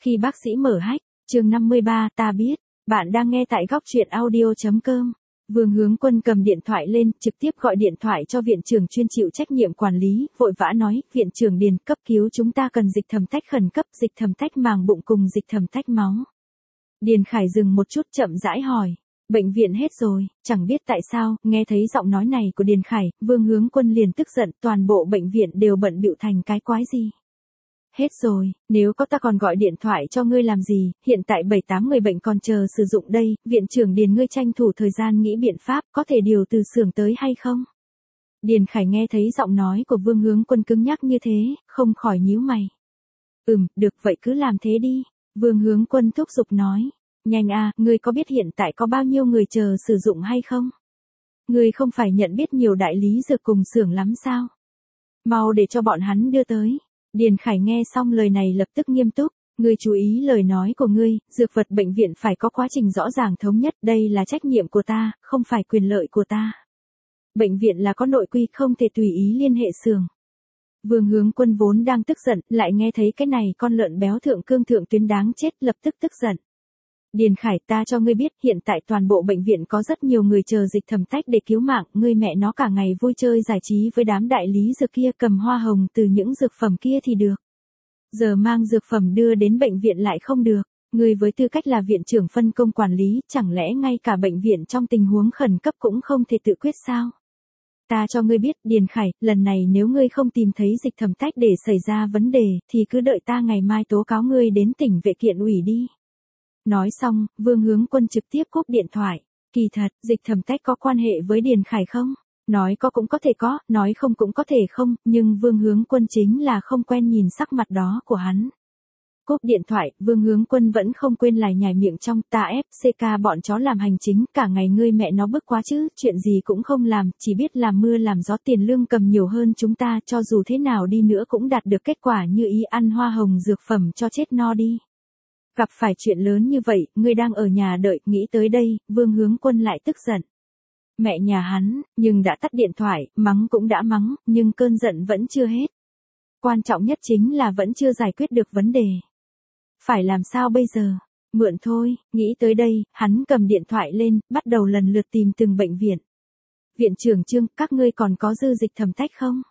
Khi bác sĩ mở hách, chương 53, ta biết, bạn đang nghe tại góc truyện audio.com. Vương Hướng Quân cầm điện thoại lên, trực tiếp gọi điện thoại cho viện trưởng chuyên chịu trách nhiệm quản lý, vội vã nói, viện trưởng Điền, cấp cứu chúng ta cần dịch thầm tách khẩn cấp, dịch thầm tách màng bụng cùng dịch thầm tách máu. Điền Khải dừng một chút chậm rãi hỏi, bệnh viện hết rồi, chẳng biết tại sao, nghe thấy giọng nói này của Điền Khải, Vương Hướng Quân liền tức giận, toàn bộ bệnh viện đều bận bịu thành cái quái gì. Hết rồi, nếu có ta còn gọi điện thoại cho ngươi làm gì, hiện tại 7-8 người bệnh còn chờ sử dụng đây, viện trưởng Điền ngươi tranh thủ thời gian nghĩ biện pháp, có thể điều từ xưởng tới hay không? Điền Khải nghe thấy giọng nói của Vương Hướng Quân cứng nhắc như thế, không khỏi nhíu mày. Được vậy cứ làm thế đi, Vương Hướng Quân thúc giục nói. Nhanh ngươi có biết hiện tại có bao nhiêu người chờ sử dụng hay không? Ngươi không phải nhận biết nhiều đại lý dược cùng xưởng lắm sao? Mau để cho bọn hắn đưa tới. Điền Khải nghe xong lời này lập tức nghiêm túc, ngươi chú ý lời nói của ngươi, dược vật bệnh viện phải có quá trình rõ ràng thống nhất, đây là trách nhiệm của ta, không phải quyền lợi của ta. Bệnh viện là có nội quy, không thể tùy ý liên hệ xưởng. Vương Hướng Quân vốn đang tức giận, lại nghe thấy cái này con lợn béo thượng cương thượng tuyến đáng chết, lập tức tức giận. Điền Khải, ta cho ngươi biết, hiện tại toàn bộ bệnh viện có rất nhiều người chờ dịch thầm tách để cứu mạng, ngươi mẹ nó cả ngày vui chơi giải trí với đám đại lý dược kia, cầm hoa hồng từ những dược phẩm kia thì được. Giờ mang dược phẩm đưa đến bệnh viện lại không được, ngươi với tư cách là viện trưởng phân công quản lý, chẳng lẽ ngay cả bệnh viện trong tình huống khẩn cấp cũng không thể tự quyết sao? Ta cho ngươi biết, Điền Khải, lần này nếu ngươi không tìm thấy dịch thầm tách để xảy ra vấn đề, thì cứ đợi ta ngày mai tố cáo ngươi đến tỉnh vệ kiện ủy đi. Nói xong, Vương Hướng Quân trực tiếp cúp điện thoại. Kỳ thật, dịch thầm tách có quan hệ với Điền Khải không? Nói có cũng có thể có, nói không cũng có thể không, nhưng Vương Hướng Quân chính là không quen nhìn sắc mặt đó của hắn. Cúp điện thoại, Vương Hướng Quân vẫn không quên lải nhải miệng trong, ta FCK bọn chó làm hành chính, cả ngày ngươi mẹ nó bức quá chứ, chuyện gì cũng không làm, chỉ biết làm mưa làm gió, tiền lương cầm nhiều hơn chúng ta, cho dù thế nào đi nữa cũng đạt được kết quả như ý, ăn hoa hồng dược phẩm cho chết no đi. Gặp phải chuyện lớn như vậy, ngươi đang ở nhà đợi, nghĩ tới đây, Vương Hướng Quân lại tức giận. Mẹ nhà hắn, nhưng đã tắt điện thoại, mắng cũng đã mắng, nhưng cơn giận vẫn chưa hết. Quan trọng nhất chính là vẫn chưa giải quyết được vấn đề. Phải làm sao bây giờ? Mượn thôi, nghĩ tới đây, hắn cầm điện thoại lên, bắt đầu lần lượt tìm từng bệnh viện. Viện trưởng Trương, các ngươi còn có dư dịch thầm tách không?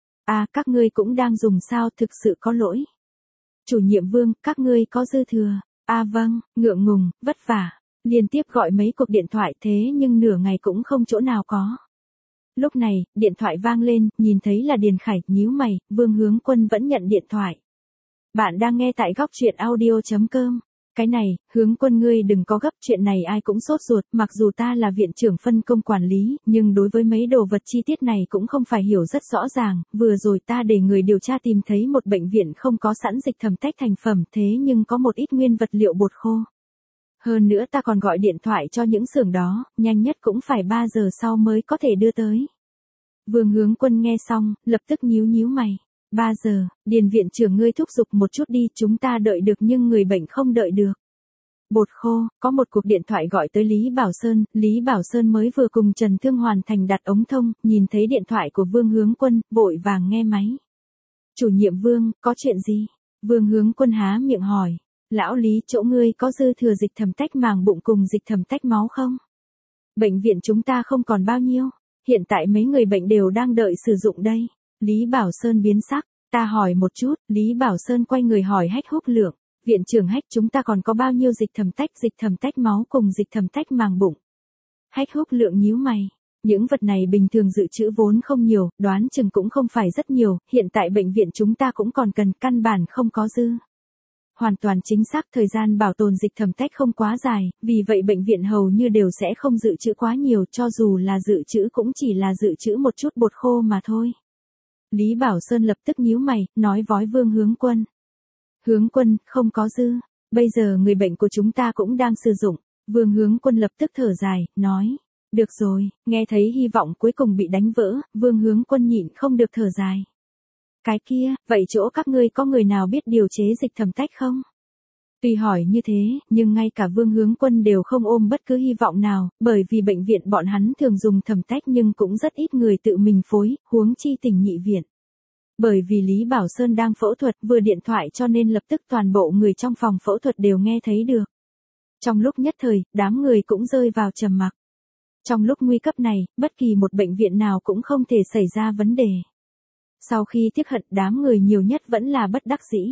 Các ngươi cũng đang dùng sao, thực sự có lỗi. Chủ nhiệm Vương, các ngươi có dư thừa. Vâng, ngượng ngùng, vất vả. Liên tiếp gọi mấy cuộc điện thoại thế nhưng nửa ngày cũng không chỗ nào có. Lúc này, điện thoại vang lên, nhìn thấy là Điền Khải, nhíu mày, Vương Hướng Quân vẫn nhận điện thoại. Bạn đang nghe tại góc truyện audio.com. Cái này, Hướng Quân ngươi đừng có gấp, chuyện này ai cũng sốt ruột, mặc dù ta là viện trưởng phân công quản lý, nhưng đối với mấy đồ vật chi tiết này cũng không phải hiểu rất rõ ràng, vừa rồi ta để người điều tra tìm thấy một bệnh viện không có sẵn dịch thầm tách thành phẩm thế nhưng có một ít nguyên vật liệu bột khô. Hơn nữa ta còn gọi điện thoại cho những xưởng đó, nhanh nhất cũng phải 3 giờ sau mới có thể đưa tới. Vương Hướng Quân nghe xong, lập tức nhíu mày. 3 giờ, Điền viện trưởng ngươi thúc giục một chút đi, chúng ta đợi được nhưng người bệnh không đợi được. Bột khô, có một cuộc điện thoại gọi tới Lý Bảo Sơn mới vừa cùng Trần Thương hoàn thành đặt ống thông, nhìn thấy điện thoại của Vương Hướng Quân, vội vàng nghe máy. Chủ nhiệm Vương, có chuyện gì? Vương Hướng Quân há miệng hỏi. Lão Lý, chỗ ngươi có dư thừa dịch thầm tách màng bụng cùng dịch thầm tách máu không? Bệnh viện chúng ta không còn bao nhiêu, hiện tại mấy người bệnh đều đang đợi sử dụng đây. Lý Bảo Sơn biến sắc, ta hỏi một chút, Lý Bảo Sơn quay người hỏi Hách Húc Lượng, viện trưởng Hách, chúng ta còn có bao nhiêu dịch thầm tách máu cùng dịch thầm tách màng bụng? Hách Húc Lượng nhíu mày, những vật này bình thường dự trữ vốn không nhiều, đoán chừng cũng không phải rất nhiều, hiện tại bệnh viện chúng ta cũng còn cần, căn bản không có dư. Hoàn toàn chính xác, thời gian bảo tồn dịch thầm tách không quá dài, vì vậy bệnh viện hầu như đều sẽ không dự trữ quá nhiều, cho dù là dự trữ cũng chỉ là dự trữ một chút bột khô mà thôi. Lý Bảo Sơn lập tức nhíu mày, nói với Vương Hướng Quân. Hướng Quân, không có dư, bây giờ người bệnh của chúng ta cũng đang sử dụng. Vương Hướng Quân lập tức thở dài, nói. Được rồi, nghe thấy hy vọng cuối cùng bị đánh vỡ, Vương Hướng Quân nhịn không được thở dài. Cái kia, vậy chỗ các ngươi có người nào biết điều chế dịch thầm tách không? Tuy hỏi như thế, nhưng ngay cả Vương Hướng Quân đều không ôm bất cứ hy vọng nào, bởi vì bệnh viện bọn hắn thường dùng thầm tách nhưng cũng rất ít người tự mình phối, huống chi tỉnh nhị viện. Bởi vì Lý Bảo Sơn đang phẫu thuật vừa điện thoại cho nên lập tức toàn bộ người trong phòng phẫu thuật đều nghe thấy được. Trong lúc nhất thời, đám người cũng rơi vào trầm mặc. Trong lúc nguy cấp này, bất kỳ một bệnh viện nào cũng không thể xảy ra vấn đề. Sau khi tiếc hận, đám người nhiều nhất vẫn là bất đắc dĩ.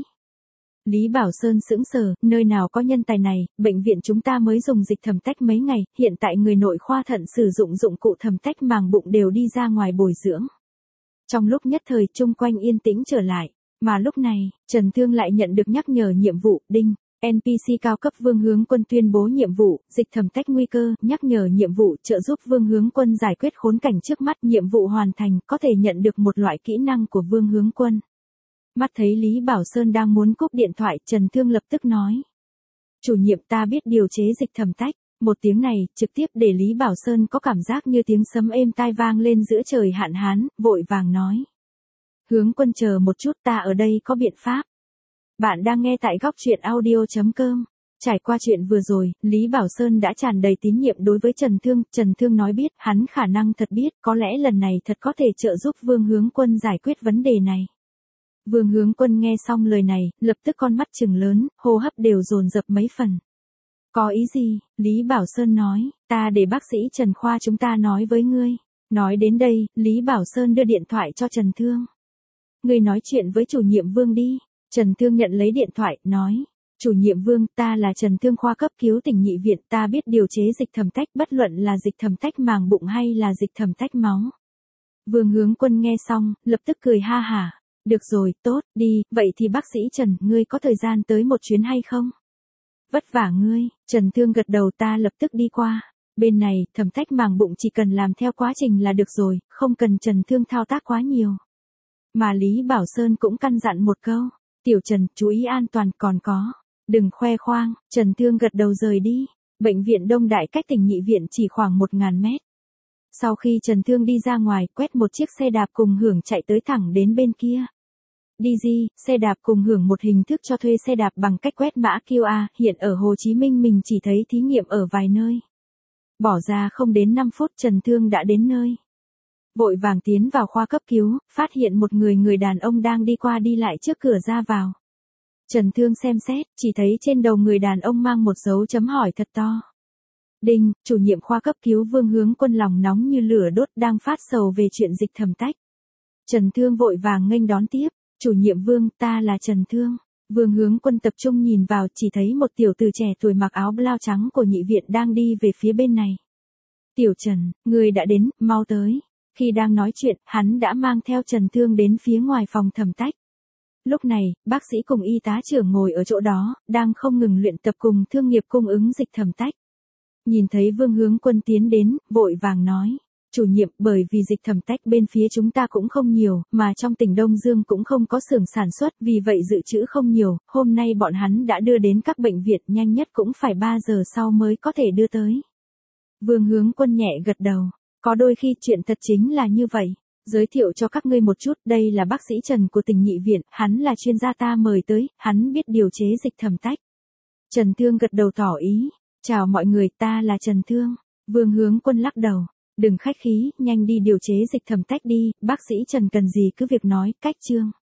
Lý Bảo Sơn sững sờ, nơi nào có nhân tài này, bệnh viện chúng ta mới dùng dịch thẩm tách mấy ngày, hiện tại người nội khoa thận sử dụng dụng cụ thẩm tách màng bụng đều đi ra ngoài bồi dưỡng. Trong lúc nhất thời chung quanh yên tĩnh trở lại, mà lúc này, Trần Thương lại nhận được nhắc nhở nhiệm vụ, đinh. NPC cao cấp Vương Hướng Quân tuyên bố nhiệm vụ, dịch thẩm tách nguy cơ, nhắc nhở nhiệm vụ trợ giúp Vương Hướng Quân giải quyết khốn cảnh trước mắt, nhiệm vụ hoàn thành, có thể nhận được một loại kỹ năng của Vương Hướng Quân. Mắt thấy Lý Bảo Sơn đang muốn cúp điện thoại, Trần Thương lập tức nói. Chủ nhiệm ta biết điều chế dịch thẩm tách, một tiếng này, trực tiếp để Lý Bảo Sơn có cảm giác như tiếng sấm êm tai vang lên giữa trời hạn hán, vội vàng nói. Hướng Quân chờ một chút, ta ở đây có biện pháp. Bạn đang nghe tại góc truyện audio.com. Trải qua chuyện vừa rồi, Lý Bảo Sơn đã tràn đầy tín nhiệm đối với Trần Thương. Trần Thương nói biết, hắn khả năng thật biết, có lẽ lần này thật có thể trợ giúp Vương Hướng Quân giải quyết vấn đề này. Vương Hướng Quân nghe xong lời này, lập tức con mắt trừng lớn, hô hấp đều dồn dập mấy phần. Có ý gì? Lý Bảo Sơn nói, ta để bác sĩ Trần Khoa chúng ta nói với ngươi. Nói đến đây, Lý Bảo Sơn đưa điện thoại cho Trần Thương. Ngươi nói chuyện với chủ nhiệm Vương đi. Trần Thương nhận lấy điện thoại, nói. Chủ nhiệm Vương, ta là Trần Thương khoa cấp cứu tỉnh nhị viện, ta biết điều chế dịch thẩm tách, bất luận là dịch thẩm tách màng bụng hay là dịch thẩm tách máu. Vương Hướng Quân nghe xong, lập tức cười ha hả. Được rồi, tốt, đi, vậy thì bác sĩ Trần, ngươi có thời gian tới một chuyến hay không? Vất vả ngươi, Trần Thương gật đầu, ta lập tức đi qua. Bên này, thẩm tách màng bụng chỉ cần làm theo quá trình là được rồi, không cần Trần Thương thao tác quá nhiều. Mà Lý Bảo Sơn cũng căn dặn một câu, Tiểu Trần, chú ý an toàn, còn có. Đừng khoe khoang, Trần Thương gật đầu rời đi. Bệnh viện Đông Đại cách tỉnh nhị viện chỉ khoảng 1000 mét. Sau khi Trần Thương đi ra ngoài, quét một chiếc xe đạp cùng hưởng chạy tới thẳng đến bên kia. DG, xe đạp cùng hưởng một hình thức cho thuê xe đạp bằng cách quét mã QR, hiện ở Hồ Chí Minh mình chỉ thấy thí nghiệm ở vài nơi. Bỏ ra không đến 5 phút Trần Thương đã đến nơi. Vội vàng tiến vào khoa cấp cứu, phát hiện một người đàn ông đang đi qua đi lại trước cửa ra vào. Trần Thương xem xét, chỉ thấy trên đầu người đàn ông mang một dấu chấm hỏi thật to. Đinh, chủ nhiệm khoa cấp cứu Vương Hướng Quân lòng nóng như lửa đốt đang phát sầu về chuyện dịch thẩm tách. Trần Thương vội vàng nghênh đón tiếp. Chủ nhiệm Vương, ta là Trần Thương. Vương Hướng Quân tập trung nhìn vào, chỉ thấy một tiểu tử trẻ tuổi mặc áo blau trắng của nhị viện đang đi về phía bên này. Tiểu Trần, người đã đến, mau tới. Khi đang nói chuyện, hắn đã mang theo Trần Thương đến phía ngoài phòng thẩm tách. Lúc này, bác sĩ cùng y tá trưởng ngồi ở chỗ đó, đang không ngừng luyện tập cùng thương nghiệp cung ứng dịch thẩm tách. Nhìn thấy Vương Hướng Quân tiến đến, vội vàng nói. Chủ nhiệm, bởi vì dịch thẩm tách bên phía chúng ta cũng không nhiều, mà trong tỉnh Đông Dương cũng không có xưởng sản xuất, vì vậy dự trữ không nhiều, hôm nay bọn hắn đã đưa đến các bệnh viện, nhanh nhất cũng phải 3 giờ sau mới có thể đưa tới. Vương Hướng Quân nhẹ gật đầu, có đôi khi chuyện thật chính là như vậy. Giới thiệu cho các ngươi một chút, đây là bác sĩ Trần của tỉnh nhị viện, hắn là chuyên gia ta mời tới, hắn biết điều chế dịch thẩm tách. Trần Thương gật đầu tỏ ý, chào mọi người, ta là Trần Thương. Vương Hướng Quân lắc đầu. Đừng khách khí, nhanh đi điều chế dịch thẩm tách đi, bác sĩ Trần cần gì cứ việc nói, cách chương.